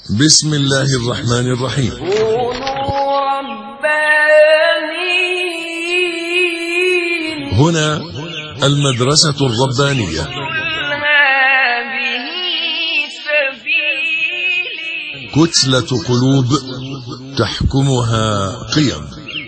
بسم الله الرحمن الرحيم. كونوا ربانيين. هنا المدرسة الربانية. هذه سبيلي. كتلة قلوب تحكمها قيم.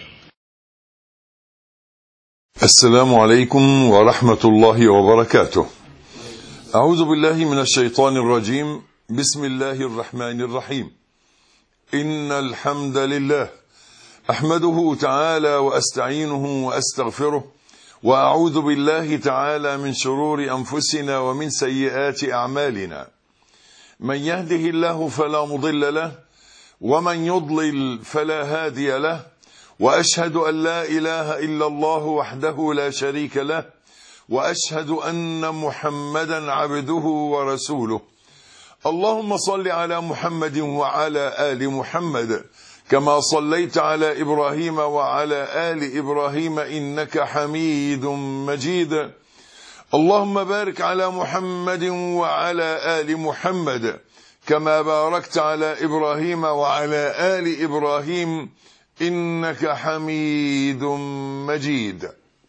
السلام عليكم ورحمة الله وبركاته. أعوذ بالله من الشيطان الرجيم. بسم الله الرحمن الرحيم. إن الحمد لله أحمده تعالى وأستعينه وأستغفره، وأعوذ بالله تعالى من شرور أنفسنا ومن سيئات أعمالنا. من يهده الله فلا مضل له، ومن يضلل فلا هادي له، وأشهد أن لا إله إلا الله وحده لا شريك له، وأشهد أن محمدا عبده ورسوله. اللهم صل على محمد وعلى آل محمد كما صليت على إبراهيم وعلى آل إبراهيم إنك حميد مجيد. اللهم بارك على محمد وعلى آل محمد كما باركت على إبراهيم وعلى آل إبراهيم إنك حميد مجيد.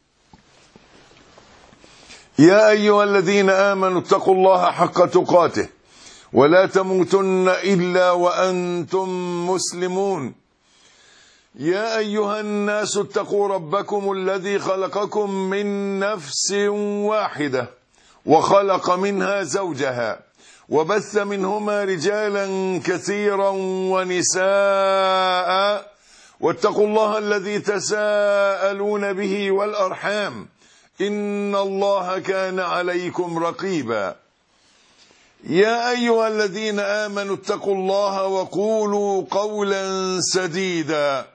يا أيها الذين آمنوا اتقوا الله حق تقاته ولا تموتن إلا وأنتم مسلمون. يا أيها الناس اتقوا ربكم الذي خلقكم من نفس واحدة وخلق منها زوجها وبث منهما رجالا كثيرا ونساء، واتقوا الله الذي تساءلون به والأرحام إن الله كان عليكم رقيبا. يا أيها الذين آمنوا اتقوا الله وقولوا قولا سديدا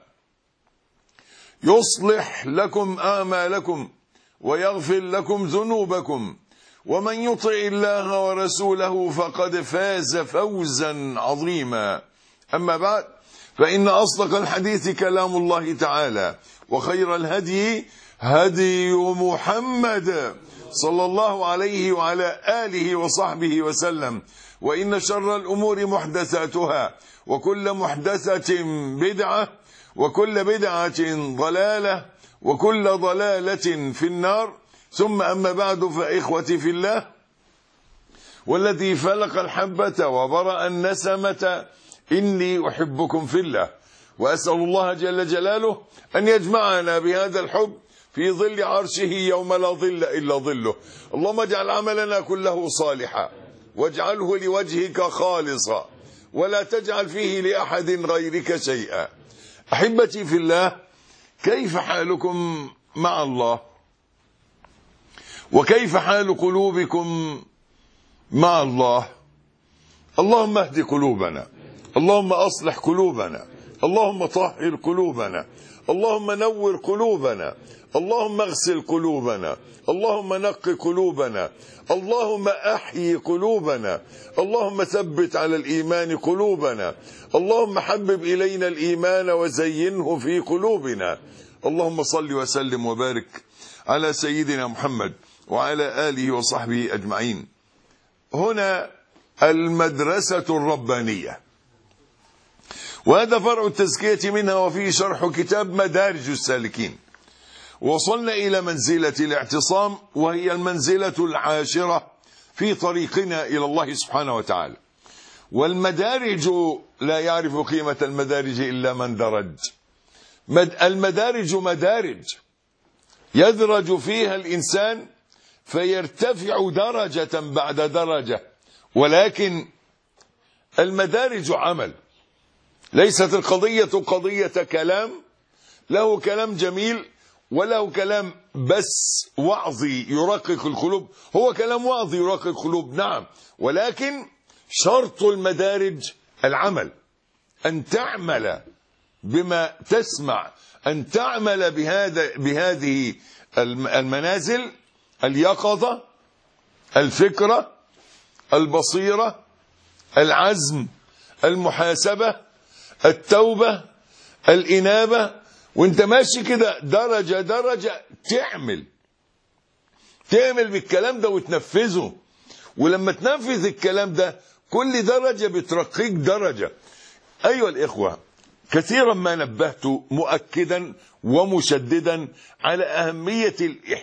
يصلح لكم أعمالكم ويغفر لكم ذنوبكم، ومن يطع الله ورسوله فقد فاز فوزا عظيما. أما بعد، فإن أصدق الحديث كلام الله تعالى، وخير الهدي هدي محمد صلى الله عليه وعلى آله وصحبه وسلم، وإن شر الأمور محدثاتها، وكل محدثة بدعة، وكل بدعة ضلالة، وكل ضلالة في النار. ثم أما بعد، فإخوتي في الله، والذي فلق الحبة وبرأ النسمة إني أحبكم في الله، وأسأل الله جل جلاله أن يجمعنا بهذا الحب في ظل عرشه يوم لا ظل إلا ظله. اللهم اجعل عملنا كله صالحا، واجعله لوجهك خالصا، ولا تجعل فيه لأحد غيرك شيئا. أحبتي في الله، كيف حالكم مع الله؟ وكيف حال قلوبكم مع الله؟ اللهم اهد قلوبنا، اللهم أصلح قلوبنا، اللهم طهر قلوبنا، اللهم نور قلوبنا، اللهم اغسل قلوبنا، اللهم نق قلوبنا، اللهم احيي قلوبنا، اللهم ثبت على الإيمان قلوبنا، اللهم حبب إلينا الإيمان وزينه في قلوبنا. اللهم صل وسلم وبارك على سيدنا محمد وعلى آله وصحبه أجمعين. هنا المدرسة الربانية، وهذا فرع التزكية منها، وفيه شرح كتاب مدارج السالكين. وصلنا إلى منزلة الاعتصام، وهي المنزلة العاشرة في طريقنا إلى الله سبحانه وتعالى. والمدارج لا يعرف قيمة المدارج إلا من درج. المدارج مدارج يدرج فيها الإنسان فيرتفع درجة بعد درجة، ولكن المدارج عمل. ليست القضية قضية كلام، له كلام جميل وله كلام بس وعظي يرقق القلوب. هو كلام وعظي يرقق القلوب، نعم، ولكن شرط المدارج العمل، أن تعمل بما تسمع، أن تعمل بهذه المنازل: اليقظة، الفكرة، البصيرة، العزم، المحاسبة، التوبة، الإنابة. وانت ماشي كده درجة درجة تعمل بالكلام ده وتنفذه. ولما تنفذ الكلام ده كل درجة بترقيك درجة. أيها الإخوة، كثيرا ما نبهت مؤكدا ومشددا على أهمية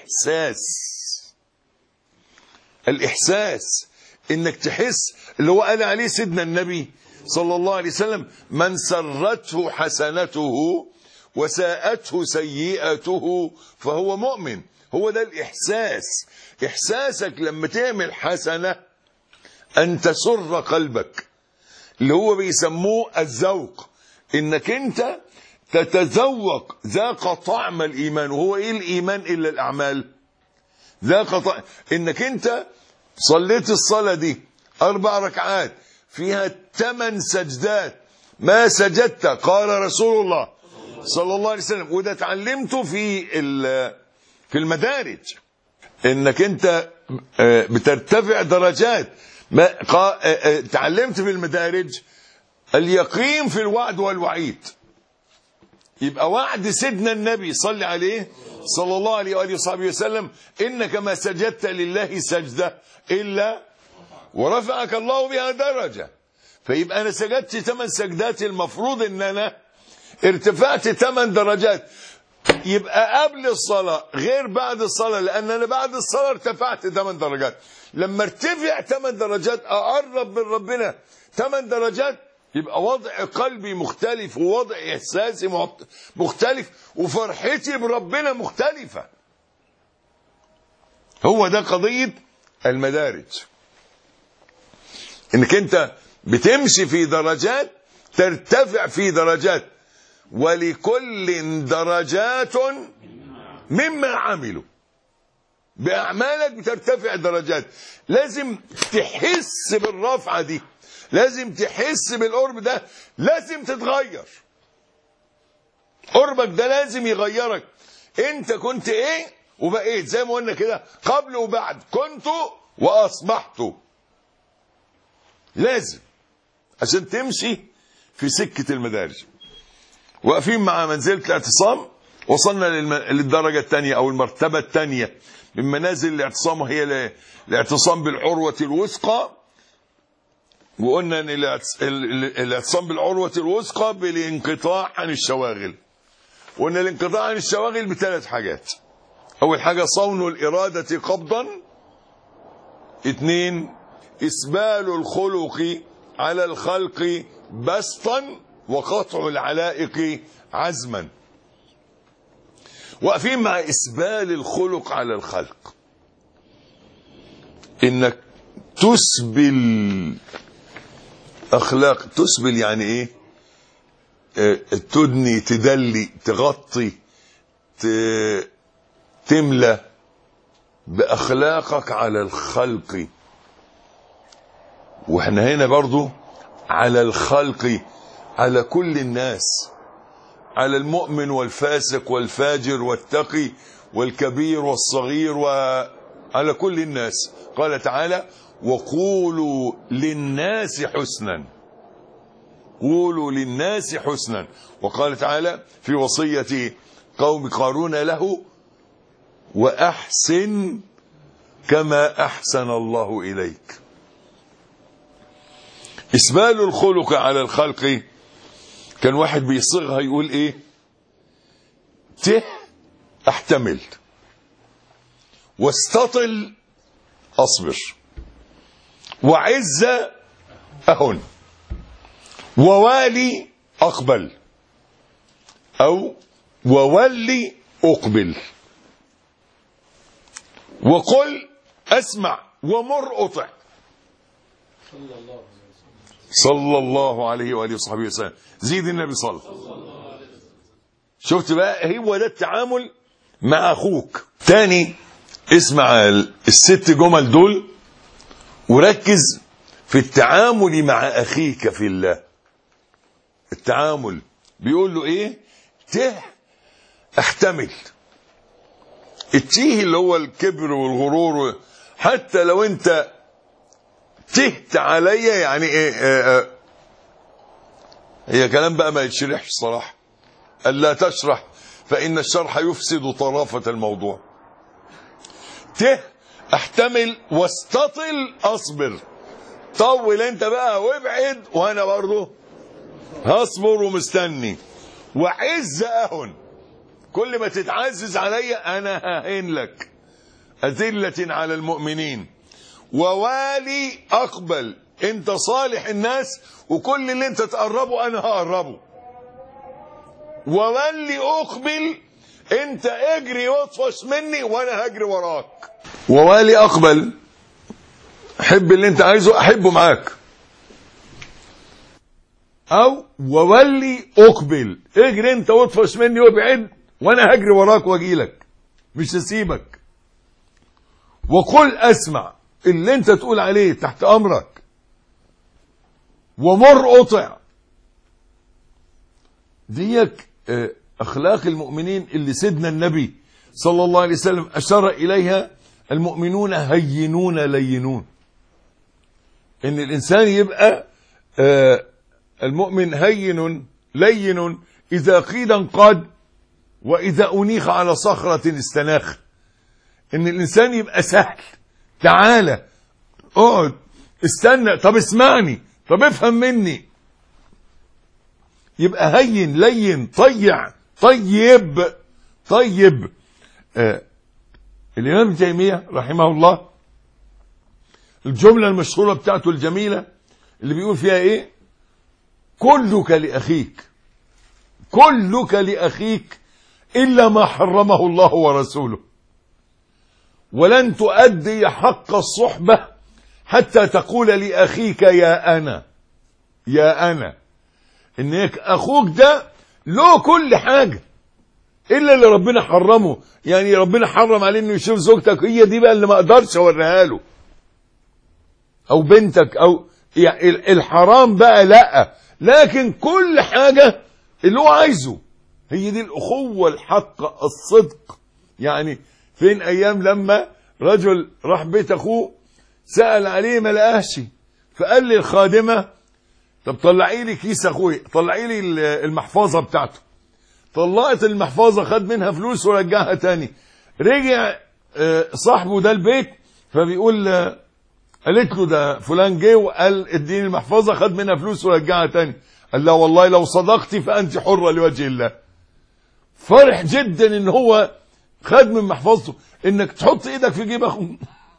الإحساس، إنك تحس اللي هو قال عليه سيدنا النبي صلى الله عليه وسلم: من سرته حسنته وساءته سيئته فهو مؤمن. هو ده الإحساس. إحساسك لما تعمل حسنة أن تسر قلبك، اللي هو بيسموه الذوق، إنك أنت تتذوق، ذاق طعم الإيمان. وهو إيه الإيمان إلا الأعمال؟ ذاق طعم. إنك أنت صليت الصلاة دي 4 ركعات فيها 8 سجدات، ما سجدت قال رسول الله صلى الله عليه وسلم، وده اتعلمته في المدارج، انك انت بترتفع درجات. تعلمت في المدارج اليقين في الوعد والوعيد. يبقى وعد سيدنا النبي صلى عليه صلى الله عليه وآله وصحبه وسلم: إنك ما سجدت لله سجدة إلا ورفعك الله بها درجة. فيبقى أنا سجدت 8 سجدات، المفروض إن أنا ارتفعت 8 درجات. يبقى قبل الصلاة غير بعد الصلاة، لأن أنا بعد الصلاة ارتفعت 8 درجات. لما ارتفع 8 درجات أقرب من ربنا 8 درجات، يبقى وضع قلبي مختلف، ووضع إحساسي مختلف، وفرحتي بربنا مختلفة. هو ده قضية المدارج، انك انت بتمشي في درجات، ترتفع في درجات. ولكل درجات مما عملوا، بأعمالك بترتفع درجات. لازم تحس بالرفعة دي، لازم تحس بالقرب ده، لازم تتغير. قربك ده لازم يغيرك. انت كنت ايه وبقيت، زي ما قلنا كده، قبل وبعد، كنت واصبحت. لازم عشان تمشي في سكة المدارج. واقفين مع منزلة الاعتصام، وصلنا للدرجة الثانية او المرتبة الثانية من منازل الاعتصام، وهي الاعتصام بالعروة الوثقى. وقلنا ان الاعتصام بالعروة الوثقى بالانقطاع عن الشواغل. وقلنا الانقطاع عن الشواغل ب3 حاجات. اول حاجة صون الارادة قبضا. 2 اسبال الخلق على الخلق بسطا وقطع العلائق عزما. واقفين مع اسبال الخلق على الخلق، انك تسبل اخلاق. تسبل يعني ايه؟ تدني، تدلي، تغطي، تملى باخلاقك على الخلق. واحنا هنا برضو على الخلق، على كل الناس، على المؤمن والفاسق والفاجر والتقي والكبير والصغير، وعلى كل الناس. قال تعالى: وقولوا للناس حسنا. قولوا للناس حسنا. وقال تعالى في وصية قوم قارون له: وأحسن كما أحسن الله إليك. إسبال الخلق على الخلق، كان واحد بيصيغها يقول ايه؟ احتمل، واستطل اصبر، وعز اهن، ووالي اقبل، او وولي اقبل، وقل اسمع ومر اطع. صلى الله عليه وآله وصحبه وسلم. زيد النبي صلى. شفت بقى؟ هو ده التعامل مع أخوك. تاني، اسمع ال6 جمل دول وركز في التعامل مع أخيك في الله. التعامل بيقول له إيه؟ احتمل. التيه اللي هو الكبر والغرور. حتى لو أنت تهت عليا، يعني ايه؟ هي كلام بقى ما يتشرحش صراحة. ألا تشرح فإن الشرح يفسد طرافة الموضوع. احتمل، واستطل اصبر. طول انت بقى وابعد، وانا برضه هصبر ومستني. وعز اهن، كل ما تتعزز عليا انا ههين لك. أذلة على المؤمنين. ووالي اقبل، انت صالح الناس وكل اللي انت تقربه انا هقربه. وولي اقبل، انت اجري واطفش مني وانا هجري وراك. ووالي اقبل، حب اللي انت عايزه احبه معاك. او وولي اقبل، اجري انت واطفش مني وابعد وانا هجري وراك واجيلك، مش هسيبك. وقل اسمع، اللي انت تقول عليه تحت امرك. ومر اطع، ديك اخلاق المؤمنين اللي سيدنا النبي صلى الله عليه وسلم اشار اليها. المؤمنون هينون لينون، ان الانسان يبقى المؤمن هين لين، اذا قيل انقاد واذا انيخ على صخرة استناخ. ان الانسان يبقى سهل، تعالى اقعد استنى، طب اسمعني، طب افهم مني. يبقى هين لين طيع طيب. الإمام ابن تيمية رحمه الله الجملة المشهورة بتاعته الجميلة اللي بيقول فيها ايه؟ كلك لأخيك إلا ما حرمه الله ورسوله، ولن تؤدي حق الصحبة حتى تقول لأخيك يا أنا. إنك أخوك ده له كل حاجة إلا اللي ربنا حرمه. يعني ربنا حرم عليه إنه يشوف زوجتك، هي دي بقى اللي ما أقدرش أوريها له، أو بنتك، أو يعني الحرام بقى لأ، لكن كل حاجة اللي هو عايزه. هي دي الأخوة الحق الصدق. يعني فين أيام لما رجل راح بيت أخوه سأل عليه ما لقاهش، فقال لي الخادمة طب طلعي لي كيس أخوي، طلعي لي المحفظة بتاعته. طلعت المحفظة، خد منها فلوس ورجعها تاني. رجع صاحبه ده البيت، فبيقول قالت له ده فلان جه وقال اديني المحفظة، خد منها فلوس ورجعها تاني. قال لا والله لو صدقتي فأنت حرة لوجه الله. فرح جدا ان هو خد من محفظته. انك تحط ايدك في جيب اخوك،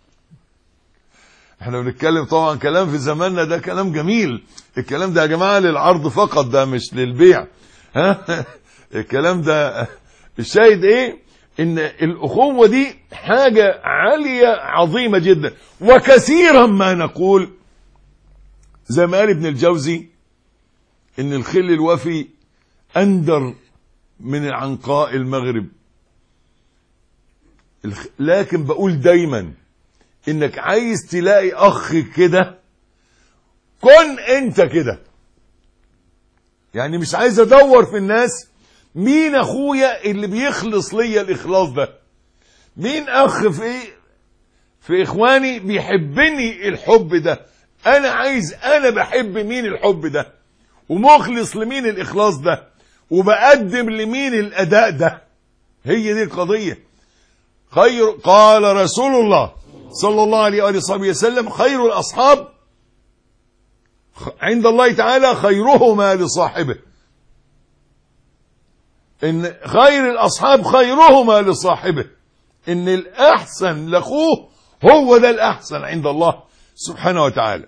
احنا بنتكلم طبعا كلام في زماننا ده كلام جميل. الكلام ده يا جماعة للعرض فقط، ده مش للبيع. ها الكلام ده الشاهد ايه؟ ان الاخوة دي حاجة عالية عظيمة جدا. وكثيرا ما نقول زي ما قال ابن الجوزي ان الخل الوفي اندر من عنقاء المغرب. لكن بقول دايما انك عايز تلاقي اخ كده، كن انت كده. يعني مش عايز ادور في الناس مين اخويا اللي بيخلص ليا الاخلاص ده، مين اخ في اخواني بيحبني الحب ده. انا عايز انا بحب مين الحب ده، ومخلص لمين الاخلاص ده، وبقدم لمين الاداء ده. هي دي القضية. قال رسول الله صلى الله عليه وآله وصحبه وسلم خير الأصحاب عند الله تعالى خيرهما لصاحبه. إن خير الأصحاب خيرهما لصاحبه، إن الأحسن لأخوه هو ده الأحسن عند الله سبحانه وتعالى.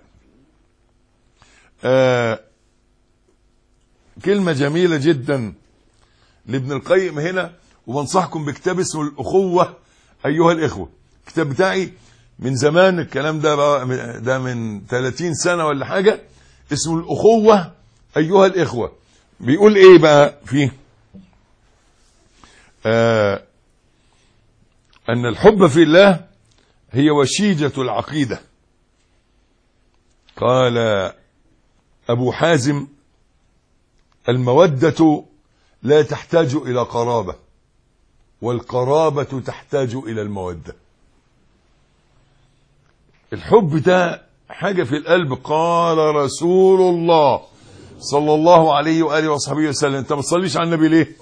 كلمة جميلة جدا لابن القيم هنا، وبنصحكم بكتاب اسمه الأخوة أيها الإخوة. الكتاب بتاعي من زمان، الكلام ده من 30 سنة ولا حاجة، اسمه الأخوة أيها الإخوة. بيقول إيه بقى فيه؟ أن الحب في الله هي وشيجة العقيدة. قال أبو حازم المودة لا تحتاج إلى قرابة، والقرابة تحتاج إلى المودة. الحب ده حاجة في القلب. قال رسول الله صلى الله عليه وآله وصحبه وسلم. انت ما تصليش على النبي ليه؟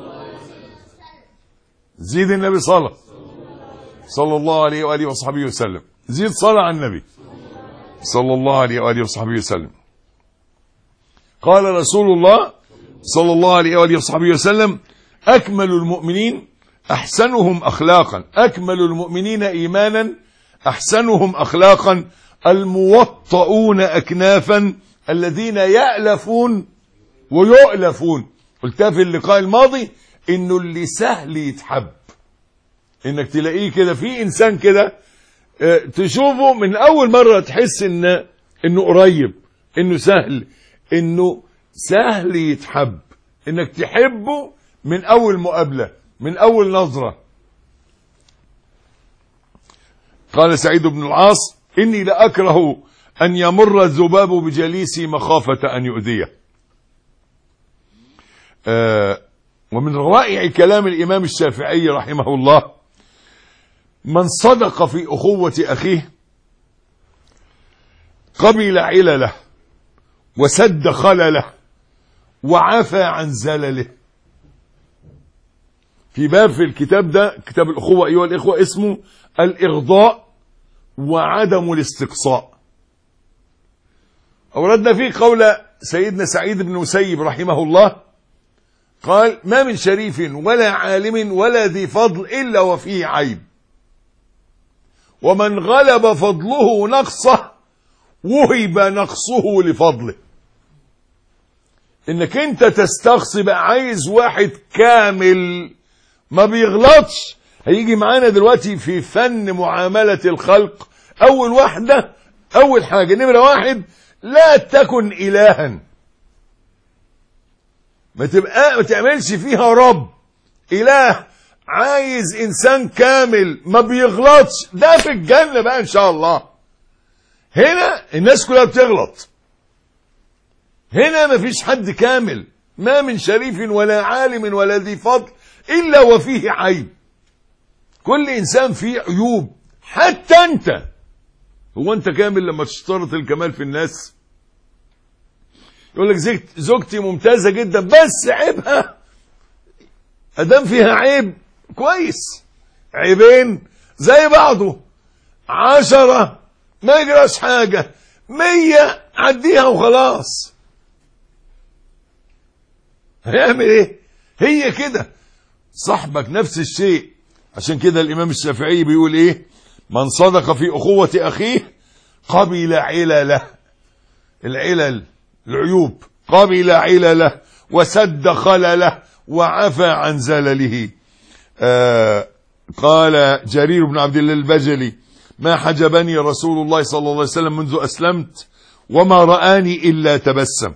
زيد النبي صلى الله عليه وآله وصحبه وسلم. زيد صلاة على النبي. صلى الله عليه وآله وصحبه وسلم. قال رسول الله صلى الله عليه وآله وصحبه وسلم: أكمل المؤمنين أحسنهم أخلاقا، أكمل المؤمنين إيمانا أحسنهم أخلاقا، الموطؤون أكنافا، الذين يألفون ويؤلفون. قلتها في اللقاء الماضي إنه اللي سهل يتحب، إنك تلاقيه كده في إنسان كده تشوفه من أول مرة تحس إنه قريب، إنه سهل يتحب، إنك تحبه من أول مقابلة، من أول نظرة. قال سعيد بن العاص: إني لأكره أن يمر الذباب بجليسي مخافة أن يؤذيه. ومن روائع كلام الإمام الشافعي رحمه الله: من صدق في أخوة أخيه قبل علله وسد خلله وعفى عن زلله. في باب في الكتاب ده، كتاب الأخوة أيها الإخوة، اسمه الإغضاء وعدم الاستقصاء. أوردنا فيه قول سيدنا سعيد بن مسيب رحمه الله قال: ما من شريف ولا عالم ولا ذي فضل إلا وفيه عيب، ومن غلب فضله نقصه وهب نقصه لفضله. انك انت تستقصي بقى، عايز واحد كامل ما بيغلطش. هيجي معانا دلوقتي في فن معاملة الخلق. اول حاجة نمرة واحد: لا تكن إلها. ما تعملش فيها رب إله. عايز إنسان كامل ما بيغلطش، ده في الجنة بقى إن شاء الله. هنا الناس كلها بتغلط، هنا ما فيش حد كامل. ما من شريف ولا عالم ولا ذي فضل إلا وفيه عيب. كل إنسان فيه عيوب، حتى أنت. هو أنت كامل لما تشترط الكمال في الناس؟ يقول لك زوجتي ممتازة جدا بس عيبها، أدام فيها عيب كويس، عيبين زي بعضه، 10 ما يجراش حاجة، 100 عديها وخلاص. هيعمل ايه؟ هي كده. صاحبك نفس الشيء. عشان كده الإمام الشافعي بيقول ايه: من صدق في أخوة أخيه قبل علله، العلل العيوب، قبل علله وسد خلله وعفى عن زلله. قال جرير بن عبد الله البجلي: ما حجبني رسول الله صلى الله عليه وسلم منذ أسلمت وما رآني إلا تبسم.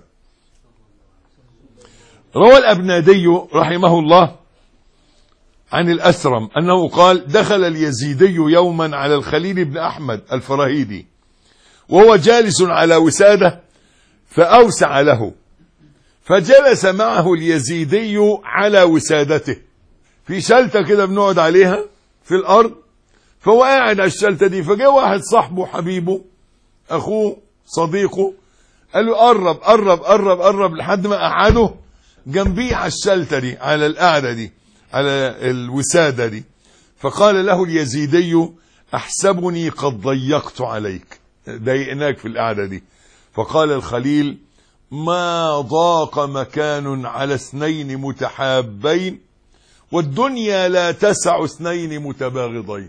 روى الأبنادي رحمه الله عن الأثرم أنه قال: دخل اليزيدي يوما على الخليل بن أحمد الفراهيدي وهو جالس على وسادة فأوسع له، فجلس معه اليزيدي على وسادته، في شلتة كده بنقعد عليها في الأرض، فهو قاعد على الشلتة دي. فجاء واحد صاحبه حبيبه أخوه صديقه قال له: قرب قرب قرب قرب، لحد ما قعده جنبيه على الشلتة دي، على القعدة دي، على الوسادة دي. فقال له اليزيدي: أحسبني قد ضيقت عليك، ضايقناك في القعدة دي. فقال الخليل: ما ضاق مكان على 2 متحابين، والدنيا لا تسع 2 متباغضين.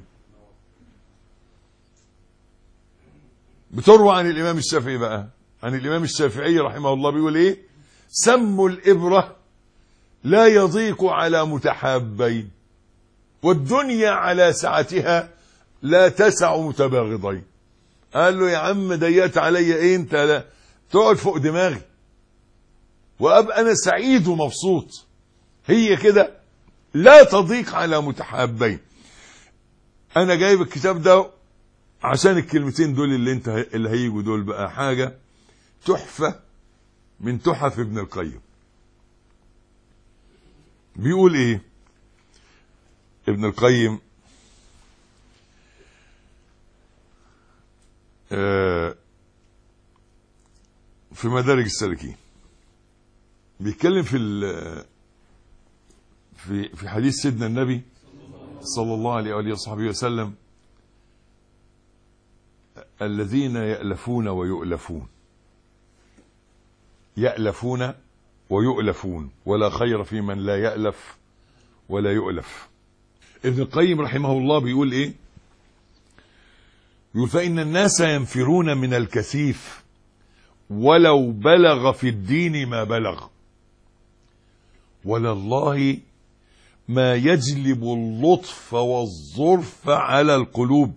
بتروى عن الإمام الشافعي بقى، عن الإمام الشافعي رحمه الله بيقول ايه: سم الإبرة لا يضيق على متحابين، والدنيا على سعتها لا تسع متباغضين. قال له: يا عم ضيقت عليا ايه؟ انت لا تقعد فوق دماغي وابقى انا سعيد ومبسوط. هي كده، لا تضيق على متحابين. انا جايب الكتاب ده عشان الكلمتين دول اللي هيجوا دول بقى حاجة تحفة من تحف ابن القيم. بيقول ايه ابن القيم؟ في مدارج السالكين بيتكلم في حديث سيدنا النبي صلى الله عليه وآله وصحبه وسلم: الذين يألفون ويؤلفون، يألفون ويؤلفون، ولا خير في من لا يألف ولا يؤلف. ابن القيم رحمه الله بيقول ايه؟ يقول فإن الناس ينفرون من الكثيف ولو بلغ في الدين ما بلغ، ولله ما يجلب اللطف والظرف على القلوب،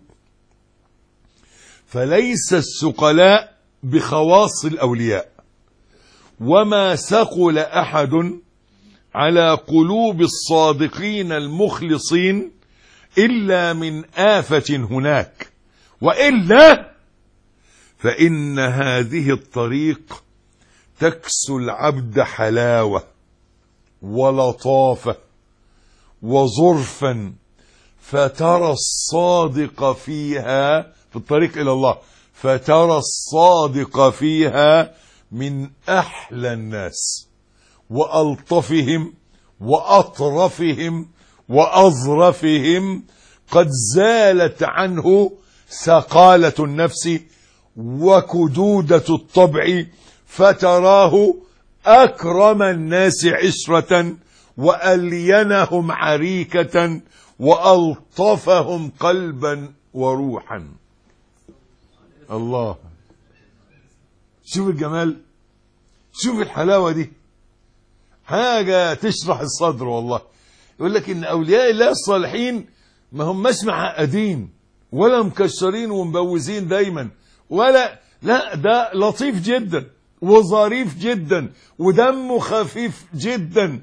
فليس الثقلاء بخواص الأولياء، وما ثقل أحد على قلوب الصادقين المخلصين إلا من آفة هناك، وإلا فإن هذه الطريق تكسو العبد حلاوة ولطافة وظرفا، فترى الصادق فيها في الطريق إلى الله، فترى الصادق فيها من أحلى الناس وألطفهم وأطرفهم وأظرفهم، قد زالت عنه ثقالة النفس وكدودة الطبع، فتراه أكرم الناس عشرة وألينهم عريكة وألطفهم قلبا وروحا. الله، شوف الجمال، شوف الحلاوة دي، حاجة تشرح الصدر والله. يقول لك إن أولياء الله الصالحين ما هماش معقدين ولا مكشرين ومبوزين دايما، ولا لا، ده لطيف جدا وظريف جدا ودمه خفيف جدا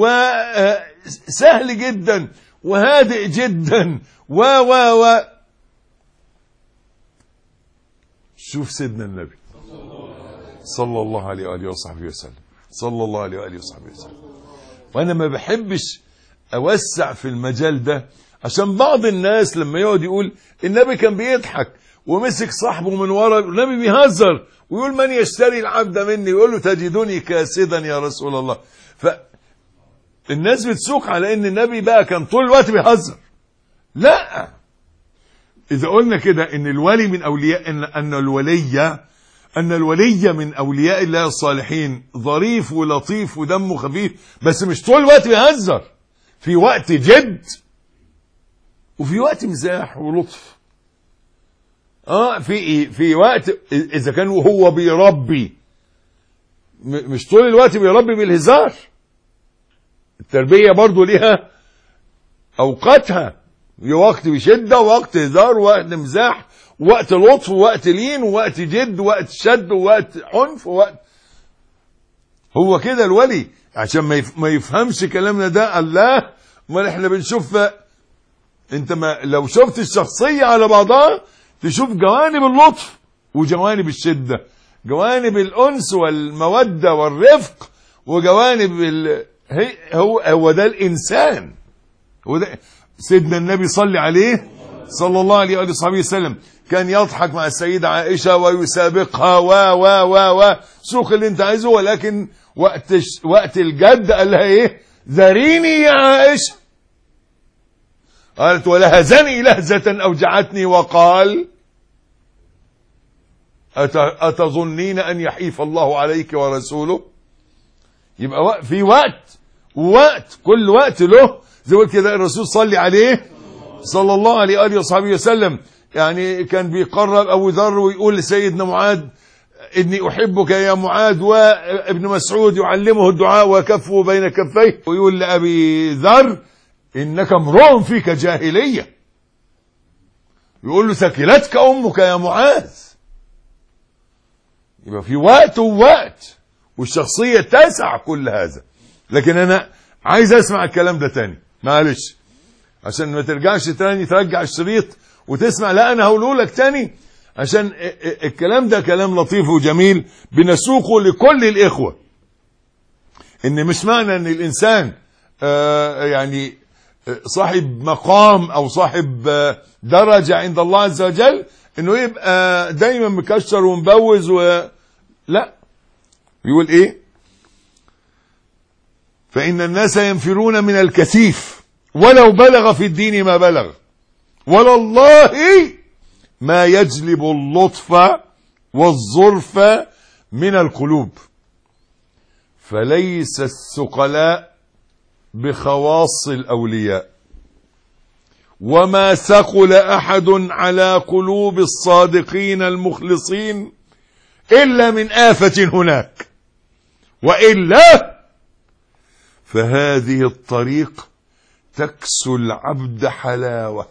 وسهل جدا وهادئ جدا و شوف سيدنا النبي صلى الله عليه وآله وصحبه وسلم، صلى الله عليه وآله وصحبه وسلم. وأنا ما بحبش أوسع في المجال ده، عشان بعض الناس لما يقعد يقول النبي كان بيضحك ومسك صاحبه من ورا، النبي بيهزر ويقول من يشتري العبد مني، يقول له تجدني كاسدا يا رسول الله. فالناس بتسوق على ان النبي بقى كان طول الوقت بيهزر. لا، اذا قلنا كده ان الولي من اولياء، ان الولي من اولياء الله الصالحين ظريف ولطيف ودمه خفيف، بس مش طول الوقت بيهزر، في وقت جد وفي وقت مزاح ولطف. في وقت اذا كان هو بيربي، مش طول الوقت بيربي بالهزار. التربية برضو ليها اوقاتها، وقت بشدة ووقت هزار ووقت مزاح ووقت لطف ووقت لين ووقت جد ووقت شد ووقت عنف ووقت. هو كده الولي، عشان ما يفهمش كلامنا ده الله. ما احنا بنشوف، انت ما لو شفت الشخصية على بعضها تشوف جوانب اللطف وجوانب الشدة، جوانب الأنس والمودة والرفق وجوانب هو ده الإنسان. هو ده سيدنا النبي صلى عليه صلى الله عليه وآله وسلم، كان يضحك مع السيدة عائشة ويسابقها و سوق اللي انت عايزه، ولكن وقت الجد قال لها ايه؟ ذريني يا عائشة. قالت ولهزني لهزة أوجعتني وقال أتظنين أن يحيف الله عليك ورسوله؟ يبقى في وقت كل وقت له، زي ما كده الرسول صلى عليه صلى الله عليه وآله وصحبه وسلم. يعني كان بيقرب أبو ذر ويقول لسيدنا معاذ إني أحبك يا معاذ، وابن مسعود يعلمه الدعاء وكفه بين كفيه، ويقول لأبي ذر إنك امرؤ فيك جاهلية، يقول له ثكلتك أمك يا معاذ. يبقى في وقت ووقت، والشخصية تسع كل هذا. لكن أنا عايز أسمع الكلام ده تاني، معلش عشان ما ترجعش تاني ترجع الشريط وتسمع، لا أنا هقوله لك تاني عشان الكلام ده كلام لطيف وجميل بنسوقه لكل الإخوة. إن مش معنى إن الإنسان يعني صاحب مقام أو صاحب درجة عند الله عز وجل إنه يبقى دايما مكشر ومبوز لا. يقول إيه؟ فإن الناس ينفرون من الكثيف ولو بلغ في الدين ما بلغ، ولله ما يجلب اللطف والظرف من القلوب، فليس الثقلاء بخواص الأولياء، وما ثقل أحد على قلوب الصادقين المخلصين إلا من آفة هناك، وإلا فهذه الطريق تكسو العبد حلاوة،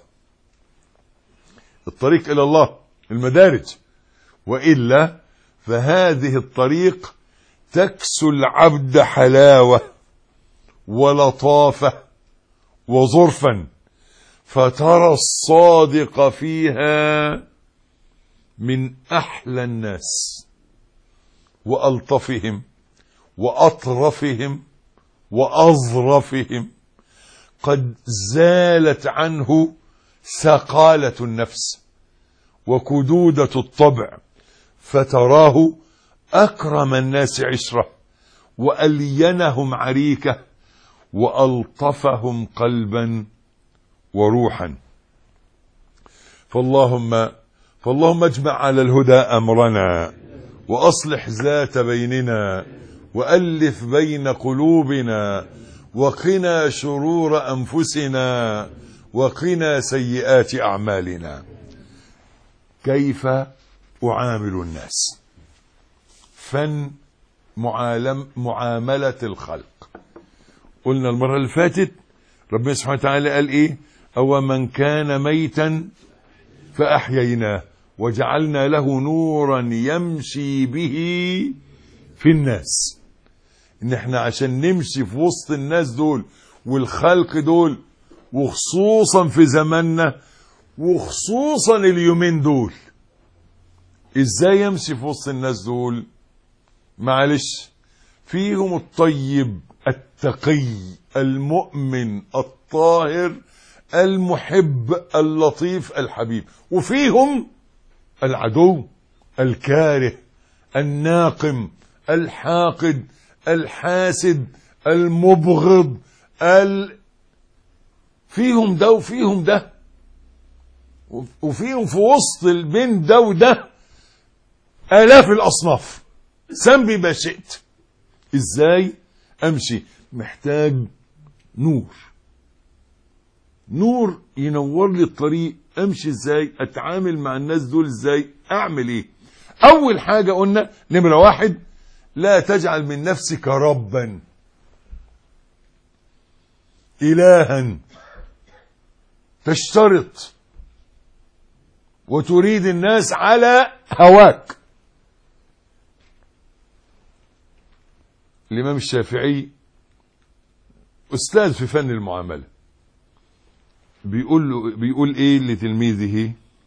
الطريق إلى الله المدارج، وإلا فهذه الطريق تكسو العبد حلاوة ولطافة وظرفا، فترى الصادق فيها من أحلى الناس وألطفهم وأطرفهم وأظرفهم، قد زالت عنه ثقالة النفس وكدودة الطبع، فتراه أكرم الناس عشرة وألينهم عريكة وألطفهم قلبا وروحا. فاللهم اجمع على الهدى أمرنا، وأصلح ذات بيننا، وألف بين قلوبنا، وقنا شرور أنفسنا، وقنا سيئات أعمالنا. كيف أعامل الناس؟ فن معاملة الخلق. قلنا المرة اللي فاتت ربنا سبحانه وتعالى قال إيه؟ أو من كان ميتا فأحييناه وجعلنا له نورا يمشي به في الناس. إن احنا عشان نمشي في وسط الناس دول والخلق دول، وخصوصا في زماننا وخصوصا اليومين دول، ازاي يمشي في وسط الناس دول؟ معلش، فيهم الطيب التقي المؤمن الطاهر المحب اللطيف الحبيب، وفيهم العدو الكاره الناقم الحاقد الحاسد المبغض فيهم ده وفيهم ده، وفيهم في وسط البين ده وده آلاف الأصناف. سمي ما شئت. ازاي امشي؟ محتاج نور ينور لي الطريق. امشي ازاي؟ اتعامل مع الناس دول ازاي؟ اعمل ايه؟ اول حاجة قلنا نمرة 1، لا تجعل من نفسك ربا إلها تشترط وتريد الناس على هواك. الإمام الشافعي أستاذ في فن المعاملة، بيقول إيه لتلميذه؟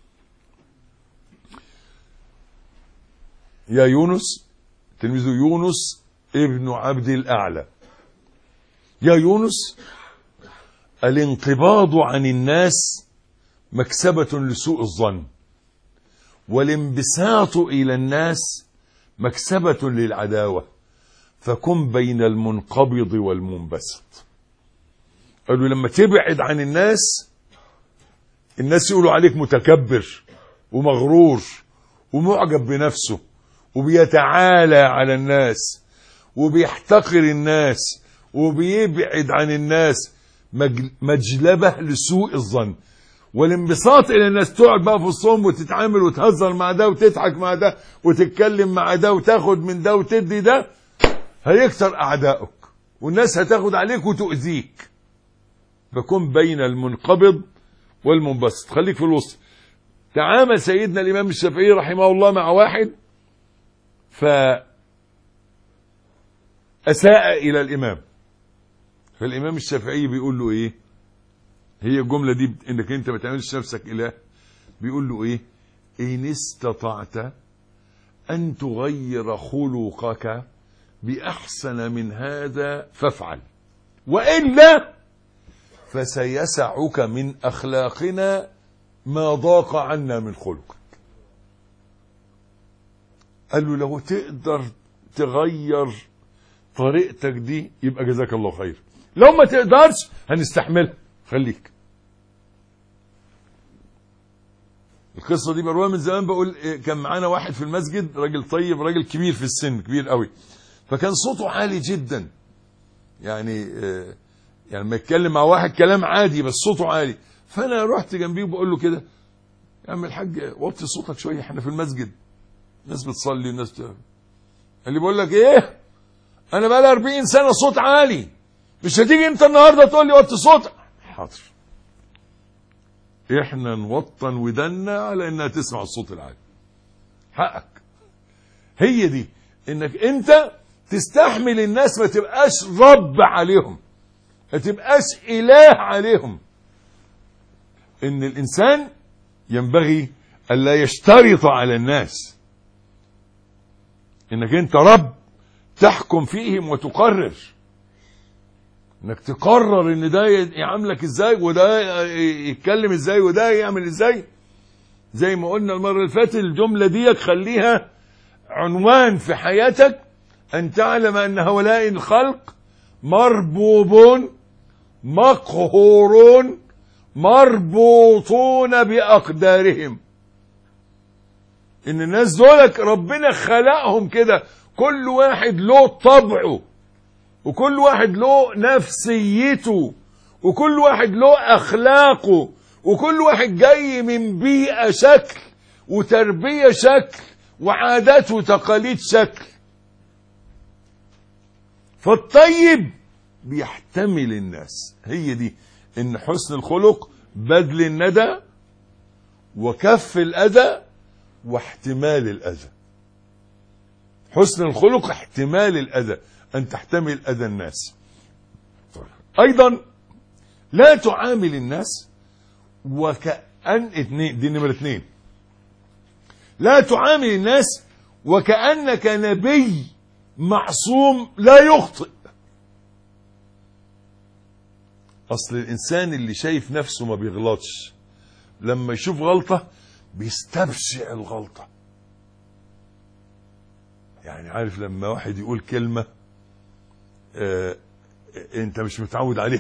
يا يونس، تلميذه يونس ابن عبد الأعلى، يا يونس، الانقباض عن الناس مكسبة لسوء الظن، والانبساط إلى الناس مكسبة للعداوة، فكن بين المنقبض والمنبسط. قالوا لما تبعد عن الناس يقولوا عليك متكبر ومغرور ومعجب بنفسه وبيتعالى على الناس وبيحتقر الناس وبيبعد عن الناس، مجلبة لسوء الظن. والانبساط الى الناس، تقعد بقى في وسطهم وتتعامل وتهزر مع ده وتضحك مع ده وتتكلم مع ده وتاخد من ده وتدي ده، هيكتر اعدائك والناس هتاخد عليك وتؤذيك. فكن بين المنقبض والمنبسط، خليك في الوسط. تعامل سيدنا الامام الشافعي رحمه الله مع واحد فأساء الى الامام، فالامام الشافعي بيقول له ايه؟ هي الجملة دي انك انت ما تعملش نفسك اله. بيقول له ايه؟ ان استطعت ان تغير خلقك باحسن من هذا فافعل، والا فسيسعك من اخلاقنا ما ضاق عنا من خلقك. قال له لو تقدر تغير طريقتك دي يبقى جزاك الله خير، لو ما تقدرش هنستحملها، خليك. القصة دي مروية من زمان. بقول كان معانا واحد في المسجد، راجل طيب، راجل كبير في السن، كبير قوي، فكان صوته عالي جدا، يعني ما يتكلم مع واحد كلام عادي بس صوته عالي. فانا رحت جنبيه وبقول له كده: يا عم الحاج وطي صوتك شويه، احنا في المسجد الناس بتصلي والناس قال لي: بقول لك ايه، انا بقالي 40 سنه صوت عالي، مش هتيجي انت النهارده تقول لي وطي صوتك؟ حاضر. احنا نوطن ودنا على انها تسمع الصوت العالي، حقك. هي دي انك انت تستحمل الناس، ما تبقاش رب عليهم، ما تبقاش اله عليهم. ان الانسان ينبغي الا يشترط على الناس انك انت رب تحكم فيهم وتقرر، انك تقرر ان ده يعاملك ازاي وده يتكلم ازاي وده يعمل ازاي. زي ما قلنا المرة اللي فاتت، الجملة دي خليها عنوان في حياتك: ان تعلم ان هؤلاء الخلق مربوبون مقهورون مربوطون بأقدارهم. ان الناس دولك ربنا خلقهم كده، كل واحد له طبعه، وكل واحد له نفسيته، وكل واحد له أخلاقه، وكل واحد جاي من بيئة شكل وتربية شكل وعادات وتقاليد شكل. فالطيب بيحتمل الناس. هي دي ان حسن الخلق بذل الندى وكف الأذى واحتمال الأذى. حسن الخلق احتمال الأذى، أن تحتمل أذى الناس. أيضا لا تعامل الناس وكأن دي نمرة 2، لا تعامل الناس وكأنك نبي معصوم لا يخطئ. أصل الإنسان اللي شايف نفسه ما بيغلطش، لما يشوف غلطة بيستبشع الغلطة. يعني عارف لما واحد يقول كلمة انت مش متعود عليها،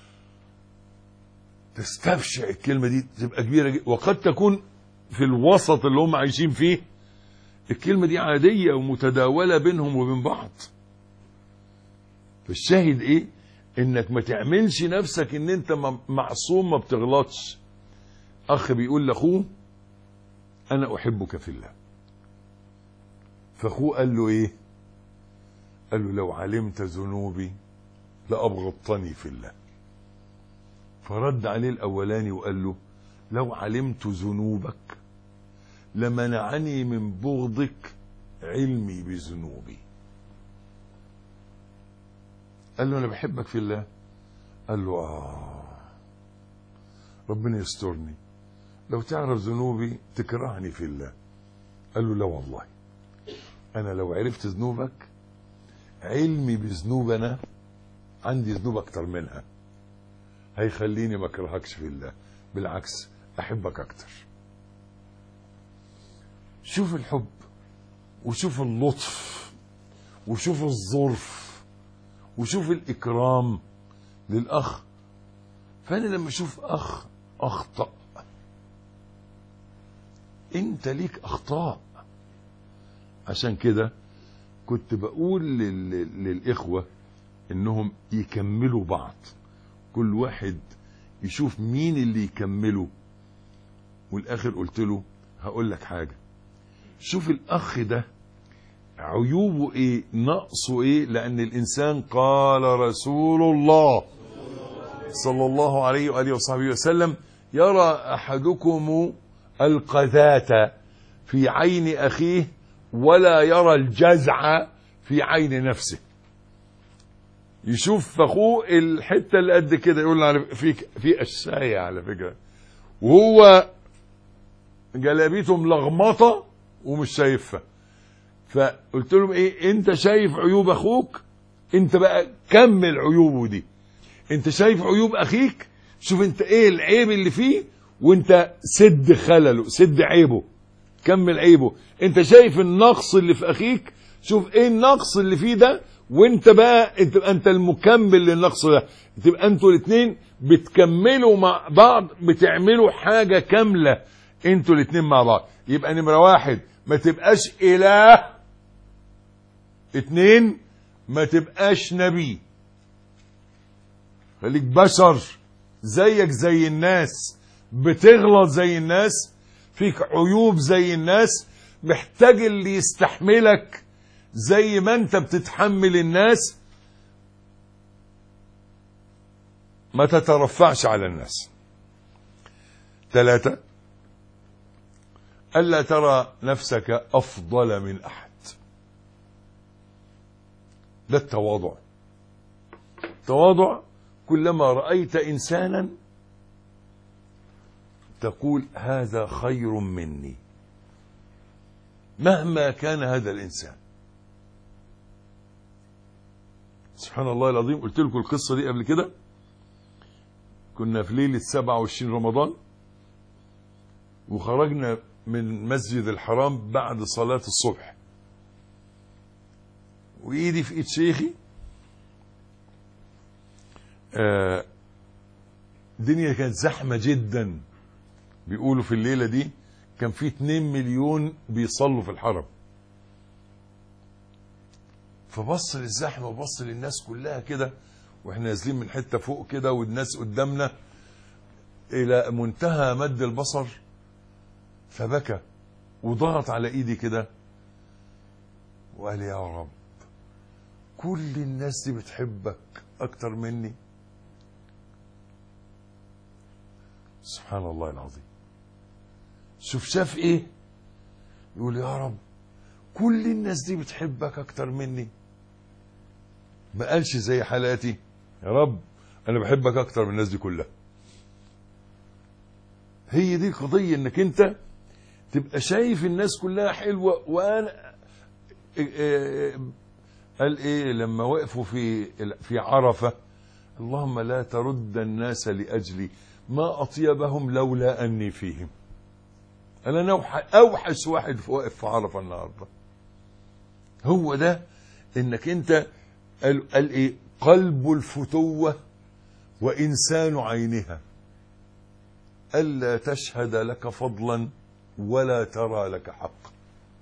تستبشع الكلمة دي، تبقى كبيرة جدا، وقد تكون في الوسط اللي هم عايشين فيه الكلمة دي عادية ومتداولة بينهم وبين بعض. فالشاهد ايه؟ انك ما تعملش نفسك ان انت معصوم ما بتغلطش. اخ بيقول لاخوه: انا احبك في الله. فاخوه قال له ايه؟ قال له: لو علمت ذنوبي لأبغضتني في الله. فرد عليه الأولاني وقال له: لو علمت ذنوبك لمنعني من بغضك علمي بذنوبي. قال له: أنا بحبك في الله. قال له: ربنا يسترني، لو تعرف ذنوبي تكرهني في الله. قال له: لا والله، أنا لو عرفت ذنوبك علمي بذنوبنا، عندي ذنوب اكتر منها، هيخليني ما اكرهكش في الله، بالعكس احبك اكتر. شوف الحب وشوف اللطف وشوف الظرف وشوف الاكرام للاخ. فانا لما اشوف اخ اخطأ، انت ليك اخطاء. عشان كده كنت بقول للإخوة إنهم يكملوا بعض، كل واحد يشوف مين اللي يكمله. والآخر قلت له: هقول لك حاجة، شوف الأخ ده عيوبه إيه، نقصه إيه، لأن الإنسان قال رسول الله صلى الله عليه وآله وصحبه وسلم: يرى أحدكم القذاة في عين أخيه ولا يرى الجزع في عين نفسه. يشوف اخوه الحته اللي قد كده يقول له: في قشايه على فكره، وهو جلابيته ملغمطه ومش شايفها. فقلت لهم: ايه، انت شايف عيوب اخوك، انت بقى كمل عيوبه دي. انت شايف عيوب اخيك، شوف انت ايه العيب اللي فيه وانت سد خلله، سد عيبه، كمل عيبه. انت شايف النقص اللي في اخيك، شوف ايه النقص اللي فيه ده، وانت بقى انت المكمل للنقص ده. تبقى انتوا الاثنين بتكملوا مع بعض، بتعملوا حاجة كاملة. انتوا الاتنين مع بعض. يبقى نمرة واحد ما تبقاش اله، اتنين ما تبقاش نبي. خليك بشر زيك زي الناس، بتغلط زي الناس، فيك عيوب زي الناس، محتاج اللي يستحملك زي ما انت بتتحمل الناس. ما تترفعش على الناس. 3 ألا ترى نفسك أفضل من أحد. ده التواضع. تواضع كلما رأيت إنسانا تقول هذا خير مني مهما كان هذا الإنسان. سبحان الله العظيم. قلت لكم القصة دي قبل كده. كنا في ليلة 27 رمضان وخرجنا من مسجد الحرام بعد صلاة الصبح، وإيدي في إيد شيخي. الدنيا كانت زحمة جدا. بيقولوا في الليلة دي كان في 2 مليون بيصلوا في الحرم. فبص للزحمة وبص للناس كلها كده، واحنا نازلين من حتة فوق كده والناس قدامنا الى منتهى مد البصر، فبكى وضغط على ايدي كده وقال يا رب كل الناس دي بتحبك اكتر مني. سبحان الله العظيم. شوف شاف ايه؟ يقول يا رب كل الناس دي بتحبك اكتر مني. ما قالش زي حالاتي يا رب انا بحبك اكتر من الناس دي كلها. هي دي القضية، انك انت تبقى شايف الناس كلها حلوة. وانا قال ايه لما وقفوا في عرفة؟ اللهم لا ترد الناس لأجلي ما أطيبهم لولا أني فيهم. أنا أوحش واحد واقف في عرفة النهاردة. هو ده انك انت قال ايه؟ قلب الفتوة وإنسان عينها ألا تشهد لك فضلا ولا ترى لك حقا.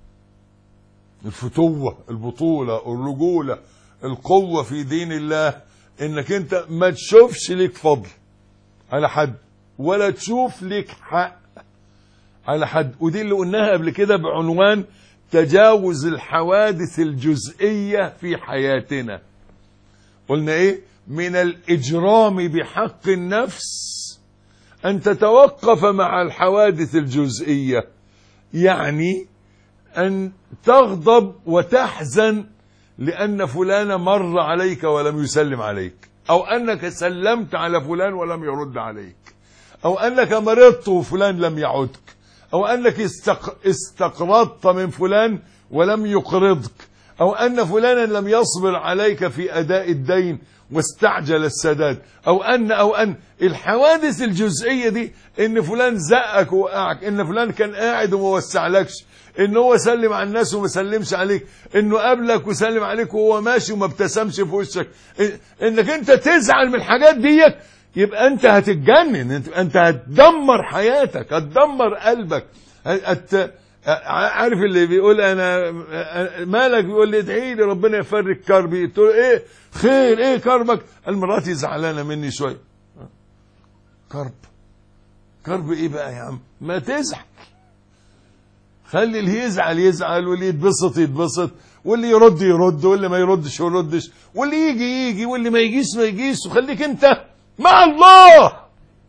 الفتوة، البطولة، الرجولة، القوة في دين الله، انك انت ما تشوفش لك فضل على حد ولا تشوف لك حق على حد. ودي اللي قلناها قبل كده بعنوان تجاوز الحوادث الجزئية في حياتنا. قلنا ايه؟ من الإجرام بحق النفس أن تتوقف مع الحوادث الجزئية، يعني أن تغضب وتحزن لأن فلان مر عليك ولم يسلم عليك، أو أنك سلمت على فلان ولم يرد عليك، أو أنك مرضت وفلان لم يعدك، أو أنك استقرضت من فلان ولم يقرضك، أو أن فلانا لم يصبر عليك في أداء الدين واستعجل السداد، أو أن الحوادث الجزئية دي، إن فلان زقك ووقعك، إن فلان كان قاعد وما وسعلكش، إن هو سلم على الناس وما سلمش عليك، إنه قابلك وسلم عليك وهو ماشي وما ابتسمش في وشك، إنك أنت تزعل من الحاجات ديت، يبقى أنت هتتجنن، أنت هتدمر حياتك، هتدمر قلبك. عارف اللي بيقول انا مالك؟ بيقول لي ادعي لي ربنا يفرج كربي. قلت له ايه خير؟ ايه كربك؟ قال مراتي زعلانه مني شويه. كرب ايه بقى يا عم؟ ما تزعل، خلي اللي يزعل يزعل، واللي يتبسط يتبسط، واللي يرد يرد، واللي ما يردش يردش، واللي يجي يجي، واللي ما يجيش ما يجيش، وخليك انت مع الله.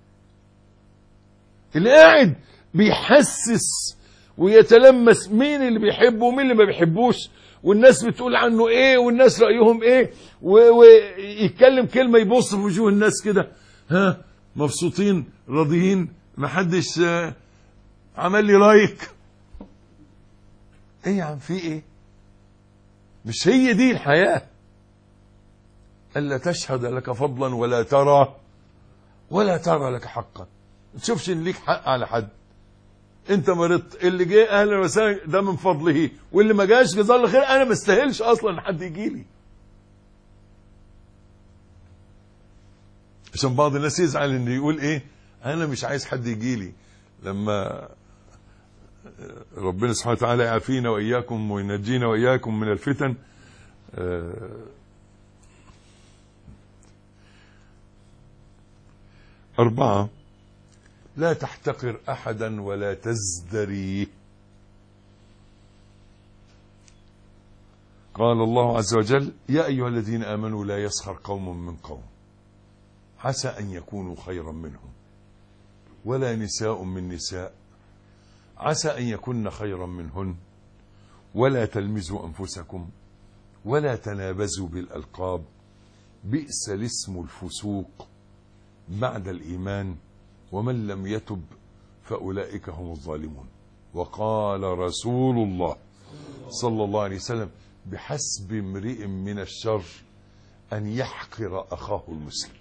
اللي قاعد بيحسس ويتلمس مين اللي بيحبه ومين اللي ما بيحبوش، والناس بتقول عنه ايه، والناس رأيهم ايه، ويتكلم كلمة يبص في وجوه الناس كده، ها مبسوطين راضيين، ما حدش عمل لي لايك. ايه يا عم في ايه؟ مش هي دي الحياة. ألا تشهد لك فضلا ولا ترى لك حقا. ما تشوفش ان ليك حق على حد. انت مرضت، اللي جه اهلا وسهلا ده من فضله، واللي ما جاش جزاه الله خير، انا ما استاهلش اصلا حد يجي لي. عشان بعض الناس يزعل ان يقول ايه انا مش عايز حد يجي لي. لما ربنا سبحانه وتعالى يعافينا وإياكم وينجينا وإياكم من الفتن. 4 لا تحتقر أحدا ولا تزدريه. قال الله عز وجل: يا أيها الذين آمنوا لا يسخر قوم من قوم عسى أن يكونوا خيرا منهم ولا نساء من نساء عسى أن يكن خيرا منهن ولا تلمزوا أنفسكم ولا تنابزوا بالألقاب بئس الاسم الفسوق بعد الإيمان ومن لم يتب فأولئك هم الظالمون. وقال رسول الله صلى الله عليه وسلم: بحسب امرئ من الشر أن يحقر أخاه المسلم.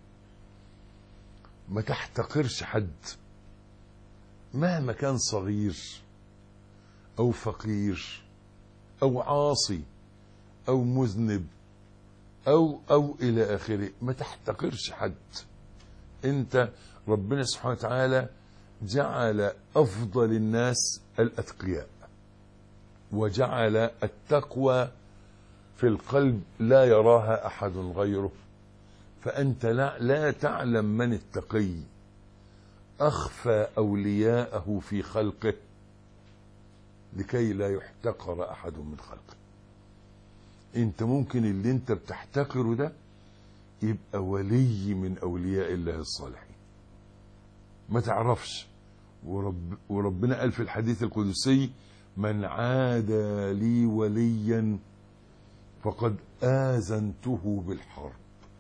ما تحتقرش حد مهما كان صغير أو فقير أو عاصي أو مذنب أو إلى آخره. ما تحتقرش حد. أنت ربنا سبحانه وتعالى جعل أفضل الناس الأتقياء، وجعل التقوى في القلب لا يراها أحد غيره. فأنت لا تعلم من التقي أخفى أولياءه في خلقه لكي لا يحتقر أحد من خلقه. أنت ممكن اللي أنت بتحتقره ده يبقى ولي من أولياء الله الصالحين، ما تعرفش. وربنا قال في الحديث القدسي: من عادى لي وليا فقد آذنته بالحرب.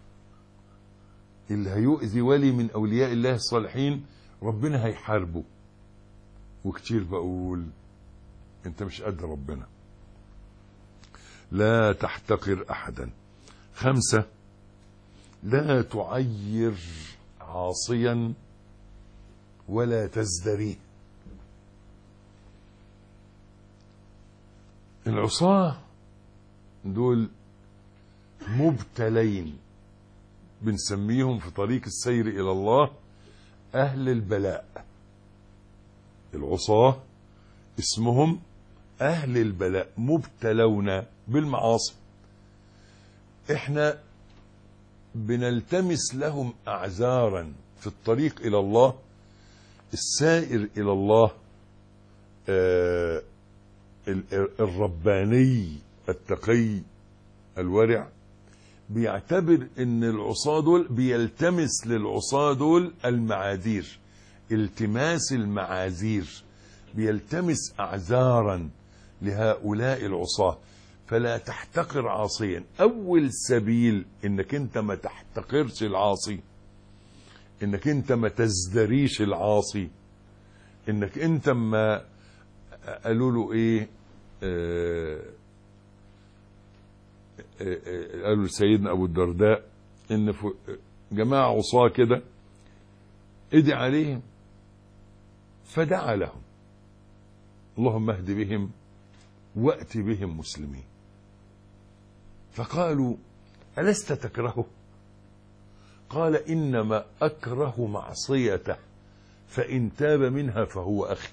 اللي هيؤذي ولي من أولياء الله الصالحين ربنا هيحاربه. وكتير بقول انت مش قد ربنا. لا تحتقر أحدا. 5 لا تعير عاصيا ولا تزدريه. العصاة دول مبتلين، بنسميهم في طريق السير إلى الله أهل البلاء. العصاة اسمهم أهل البلاء، مبتلون بالمعاصي. احنا بنلتمس لهم أعذارا في الطريق إلى الله. السائر إلى الله الرباني التقي الورع بيعتبر ان العصاة دول بيلتمس للعصاة دول المعاذير، التماس المعاذير، بيلتمس أعذارا لهؤلاء العصاة. فلا تحتقر عاصيا. أول سبيل انك انت ما تحتقرش العاصي، انك انت ما تزدريش العاصي، انك انت ما قالوا له ايه، قالوا لسيدنا ابو الدرداء ان جماعة عصاة كده ادعي عليهم، فدعا لهم: اللهم اهد بهم وأت بهم مسلمين. فقالوا: ألست تكرهه؟ قال: إنما أكره معصيته فإن تاب منها فهو أخي.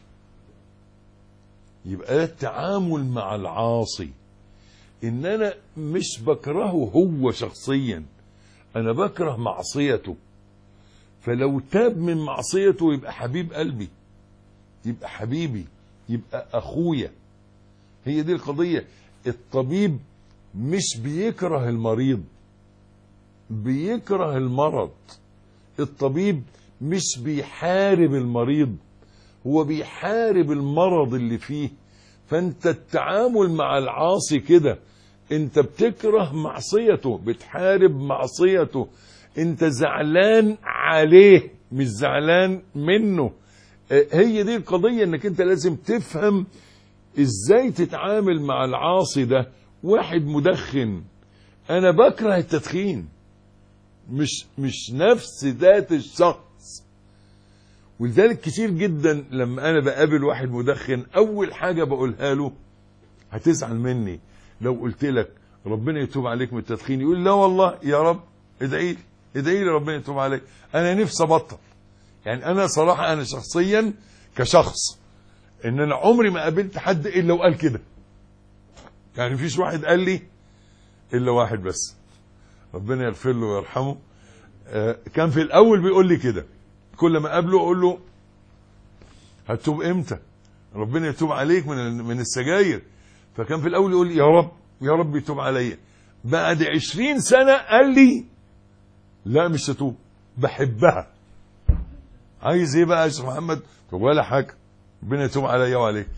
يبقى التعامل مع العاصي إن أنا مش بكرهه هو شخصيا، أنا بكره معصيته. فلو تاب من معصيته يبقى حبيب قلبي، يبقى حبيبي، يبقى أخويا. هي دي القضية. الطبيب مش بيكره المريض، بيكره المرض. الطبيب مش بيحارب المريض، هو بيحارب المرض اللي فيه. فانت التعامل مع العاصي كده، انت بتكره معصيته، بتحارب معصيته، انت زعلان عليه مش زعلان منه. هي دي القضية، انك انت لازم تفهم ازاي تتعامل مع العاصي ده. واحد مدخن، انا بكره التدخين، مش نفس ذات الشخص. ولذلك كتير جدا لما انا بقابل واحد مدخن اول حاجة بقولها له: هتزعل مني لو قلت لك ربنا يتوب عليك من التدخين. يقول: لا والله يا رب، ادعي لي ربنا يتوب عليك، انا نفسي ابطل. يعني انا صراحة انا شخصيا كشخص ان انا عمري ما قابلت حد الا وقال كده. يعني مفيش واحد قال لي الا واحد بس، ربنا يغفر له ويرحمه. كان في الاول بيقول لي كده، كل ما اقابله اقول له هتتوب امتى؟ ربنا يتوب عليك من السجاير. فكان في الاول يقول لي يا رب يا رب يتوب عليا. بعد 20 سنة قال لي لا مش هتوب، بحبها. عايز ايه بقى يا شيخ محمد؟ ولا حاجة، ربنا يتوب عليا وعليك.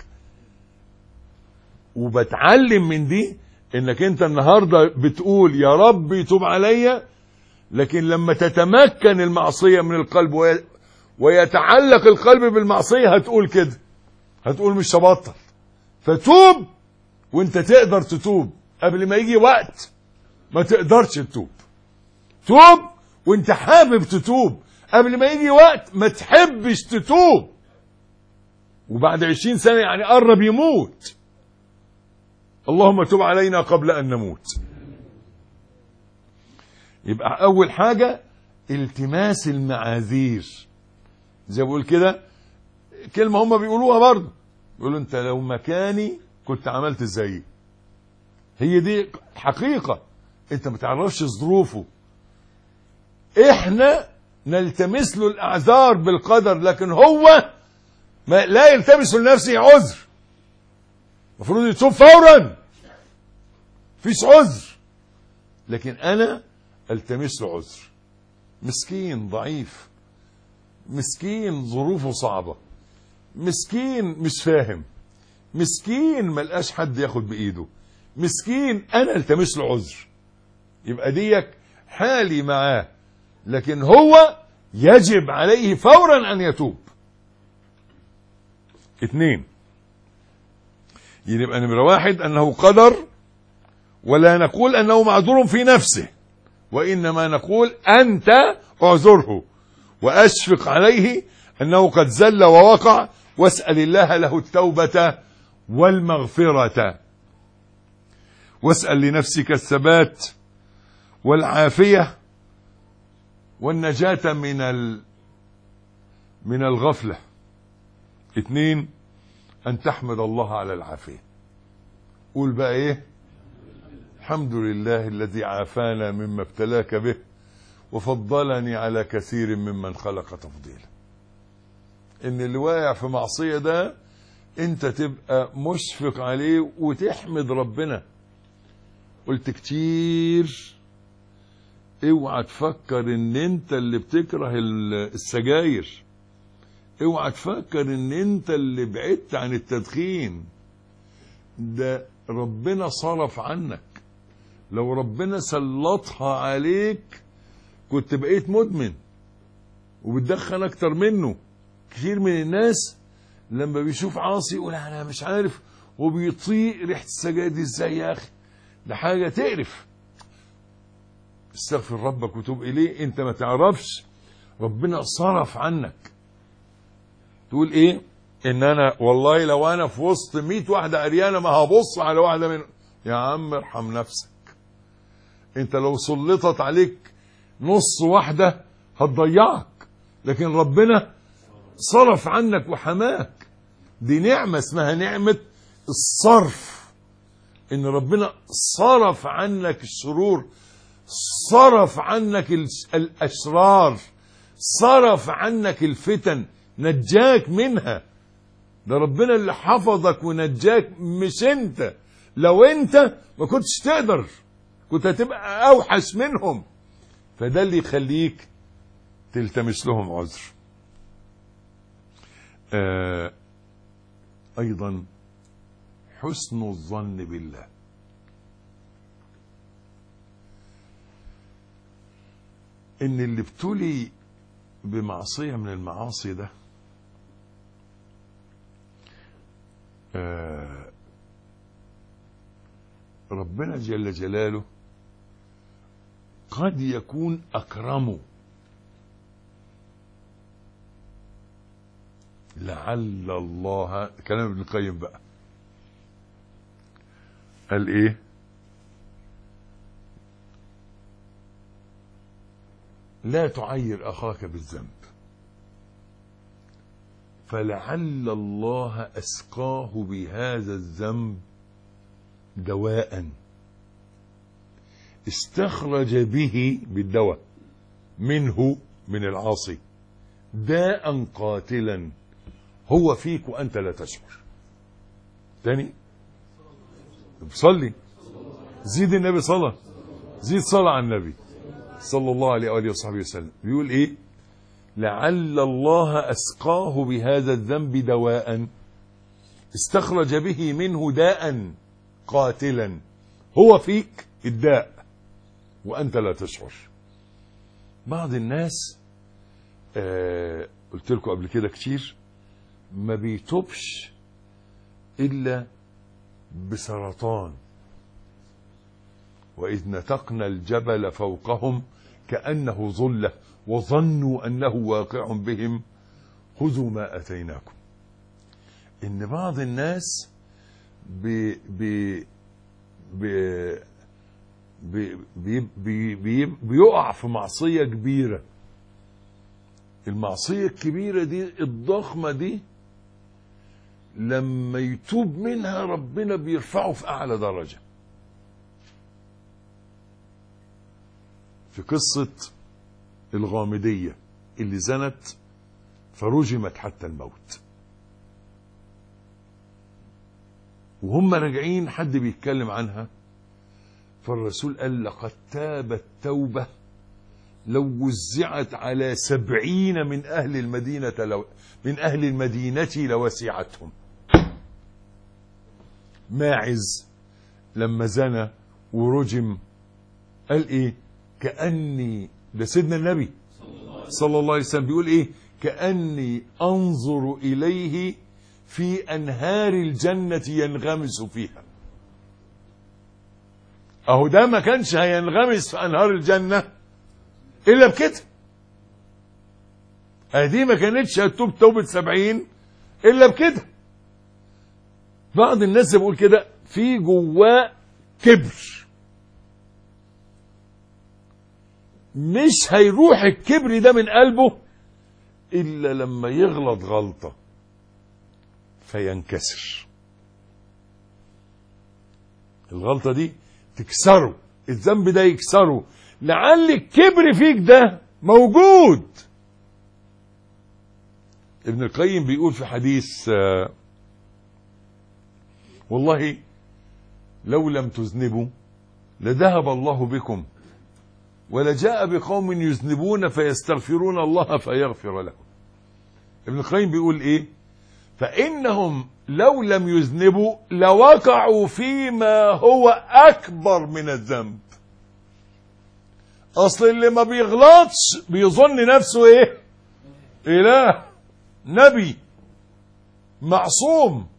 وبتعلم من دي انك انت النهاردة بتقول يا رب يتوب عليا، لكن لما تتمكن المعصية من القلب ويتعلق القلب بالمعصية هتقول كده، هتقول مش هبطل. فتوب وانت تقدر تتوب قبل ما يجي وقت ما تقدرش تتوب. توب وانت حابب تتوب قبل ما يجي وقت ما تحبش تتوب. وبعد 20 سنة يعني قرب يموت. اللهم تب علينا قبل أن نموت. يبقى أول حاجة التماس المعاذير. زي بقول كده كلمة هم بيقولوها برضه، بيقولوا انت لو مكاني كنت عملت زيي. هي دي حقيقة، انت ما تعرفش ظروفه. احنا نلتمس له الاعذار بالقدر، لكن هو ما لا يلتمس لنفسه عذر. المفروض يتوب فورا، فيش عذر. لكن انا التمس له عذر. مسكين ضعيف، مسكين ظروفه صعبة، مسكين مش فاهم، مسكين ملقاش حد ياخد بايده، مسكين انا التمس له عذر. يبقى ديك حالي معاه، لكن هو يجب عليه فورا ان يتوب. 2، يبقى نمرة 1 انه قدر، ولا نقول انه معذور في نفسه، وانما نقول انت اعذره واشفق عليه انه قد زل ووقع، واسأل الله له التوبة والمغفرة، واسأل لنفسك الثبات والعافية والنجاة من الغفلة. 2، أن تحمد الله على العافية. قول بقى إيه؟ الحمد لله الذي عافانا مما ابتلاك به وفضلني على كثير ممن خلق تفضيلا. إن اللي واقع في معصية ده أنت تبقى مشفق عليه وتحمد ربنا. قلت كتير اوعى تفكر ان انت اللي بتكره السجاير، اوعى تفكر ان انت اللي بعدت عن التدخين. ده ربنا صرف عنك. لو ربنا سلطها عليك كنت بقيت مدمن وبتدخن اكتر منه. كتير من الناس لما بيشوف عاصي يقول انا مش عارف، وبيطيق ريحة السجاير دي ازاي يا اخي، ده حاجة تقرف. استغفر ربك وتوب اليه. انت ما تعرفش ربنا صرف عنك. تقول ايه؟ ان انا والله لو انا في وسط 100 واحدة عريانة ما هبص على واحدة منهم. يا عم ارحم نفسك. انت لو سلطت عليك نص واحدة هتضيعك، لكن ربنا صرف عنك وحماك. دي نعمة اسمها نعمة الصرف، ان ربنا صرف عنك الشرور، صرف عنك الاشرار، صرف عنك الفتن، نجاك منها. ده ربنا اللي حفظك ونجاك مش انت. لو انت ما كنتش تقدر كنت هتبقى اوحش منهم. فده اللي يخليك تلتمس لهم عذر. ايضا حسن الظن بالله. ان اللي ابتلي بمعصية من المعاصي ده ربنا جل جلاله قد يكون أكرمه، لعل الله. كلام ابن القيم بقى قال ايه؟ لا تعير أخاك بالذنب فلعل الله أسقاه بهذا الذنب دواء استخرج به بالدواء منه من العاصي داء قاتلا هو فيك وأنت لا تشعر. تاني صلي، زيد النبي صلاة، زيد صلاة على النبي صلى الله عليه وآله وصحبه وسلم. بيقول ايه؟ لعل الله أسقاه بهذا الذنب دواء استخرج به منه داء قاتلا هو فيك الداء وأنت لا تشعر. بعض الناس قلت لكم قبل كده كتير ما بيتوبش إلا بسرطان. وإذ نتقنا الجبل فوقهم كأنه ظلة وظنوا أنه واقع بهم خذوا ما أتيناكم. إن بعض الناس بي بي بي بي بي بي بي بيقع في معصية كبيرة. المعصية الكبيرة دي الضخمة دي لما يتوب منها ربنا بيرفعه في أعلى درجة. في قصة الغامدية اللي زنت فرجمت حتى الموت، وهم راجعين حد بيتكلم عنها، فالرسول قال لقد تابت توبة لو وزعت على 70 من أهل المدينة لوسعتهم. ماعز لما زنى ورجم قال ايه؟ كأني، ده سيدنا النبي صلى الله عليه وسلم بيقول ايه؟ كأني انظر اليه في انهار الجنة ينغمس فيها. اهو ده ما كانش هينغمس في انهار الجنة الا بكده. هذه ما كانتش هتوب توبة 70 الا بكده. بعض الناس بيقول كده في جواه كبر، مش هيروح الكبر ده من قلبه إلا لما يغلط غلطة فينكسر. الغلطة دي تكسره، الذنب ده يكسره. لعل الكبر فيك ده موجود. ابن القيم بيقول في حديث والله لو لم تذنبوا لذهب الله بكم ولجاء بقوم يذنبون فيستغفرون الله فيغفر لهم. ابن القيم بيقول ايه؟ فإنهم لو لم يذنبوا لوقعوا فيما هو أكبر من الذنب. أصل اللي ما بيغلطش بيظن نفسه ايه؟ إله، نبي، معصوم.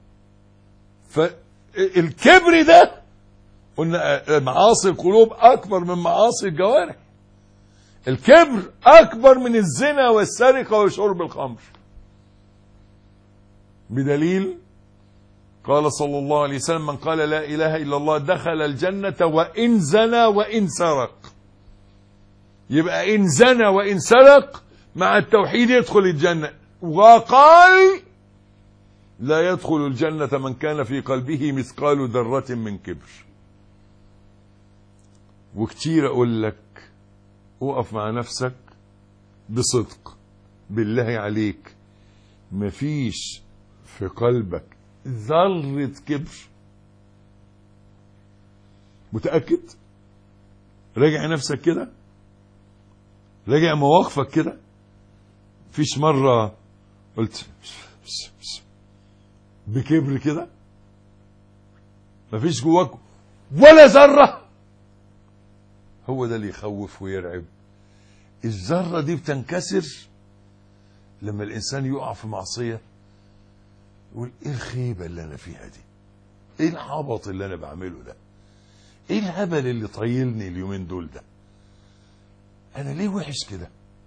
فالكبر ده قلنا معاصي القلوب أكبر من معاصي الجوارح. الكبر أكبر من الزنا والسرقة وشرب الخمر، بدليل قال صلى الله عليه وسلم من قال لا إله إلا الله دخل الجنة وإن زنى وإن سرق. يبقى إن زنى وإن سرق مع التوحيد يدخل الجنة. وقال لا يدخل الجنة من كان في قلبه مثقال ذرة من كبر. وكتير أقول لك وقف مع نفسك بصدق بالله عليك، مفيش في قلبك ذرة كبر؟ متأكد؟ راجع نفسك كده، راجع مواقفك كده. مفيش مرة قلت بكبر كده؟ مفيش جواك ولا ذرة؟ هو ده اللي يخوف ويرعب. الذرة دي بتنكسر لما الإنسان يقع في معصية يقول ايه الخيبة اللي أنا فيها دي؟ ايه العبط اللي أنا بعمله ده؟ ايه الهبل اللي طيلني اليومين دول ده؟ أنا ليه وحش كده؟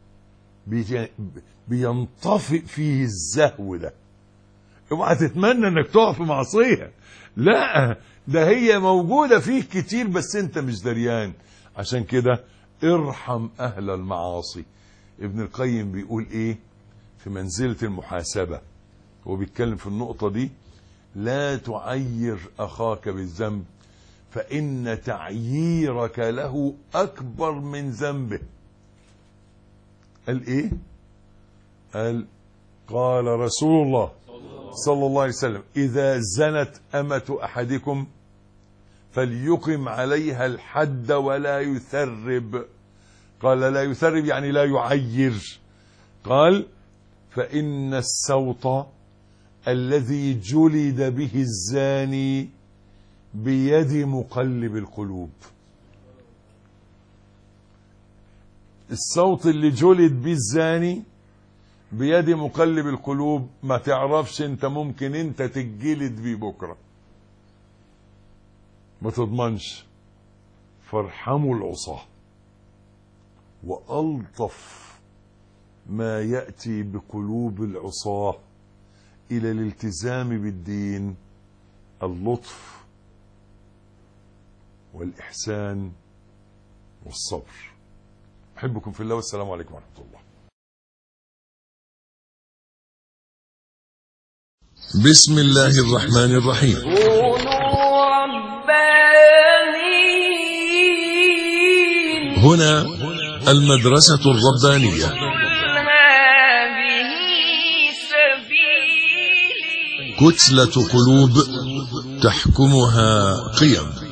بينطفئ فيه الزهو ده. اوعى تتمنى انك تقع في معصية، لا، ده هي موجودة فيك كتير بس انت مش دريان. عشان كده ارحم اهل المعاصي. ابن القيم بيقول ايه في منزلة المحاسبة؟ هو بيتكلم في النقطة دي، لا تعير أخاك بالذنب فإن تعييرك له أكبر من ذنبه. قال إيه؟ قال رسول الله صلى الله عليه وسلم: إذا زنت أمة أحدكم فليقم عليها الحد ولا يثرب. قال لا يثرب يعني لا يعير. قال: فإن السوط الذي جلد به الزاني بيد مقلب القلوب. الصوت اللي جلد به الزاني بيد مقلب القلوب. ما تعرفش انت، ممكن انت تتجلد بيه بكره، ما تضمنش. فارحموا العصاة. وألطف ما يأتي بقلوب العصاة إلى الالتزام بالدين اللطف والإحسان والصبر. أحبكم في الله، والسلام عليكم ورحمة الله. بسم الله الرحمن الرحيم. كونوا ربانيين. هنا المدرسة الربانية. هذه سبيلي. كتلة قلوب تحكمها قيم.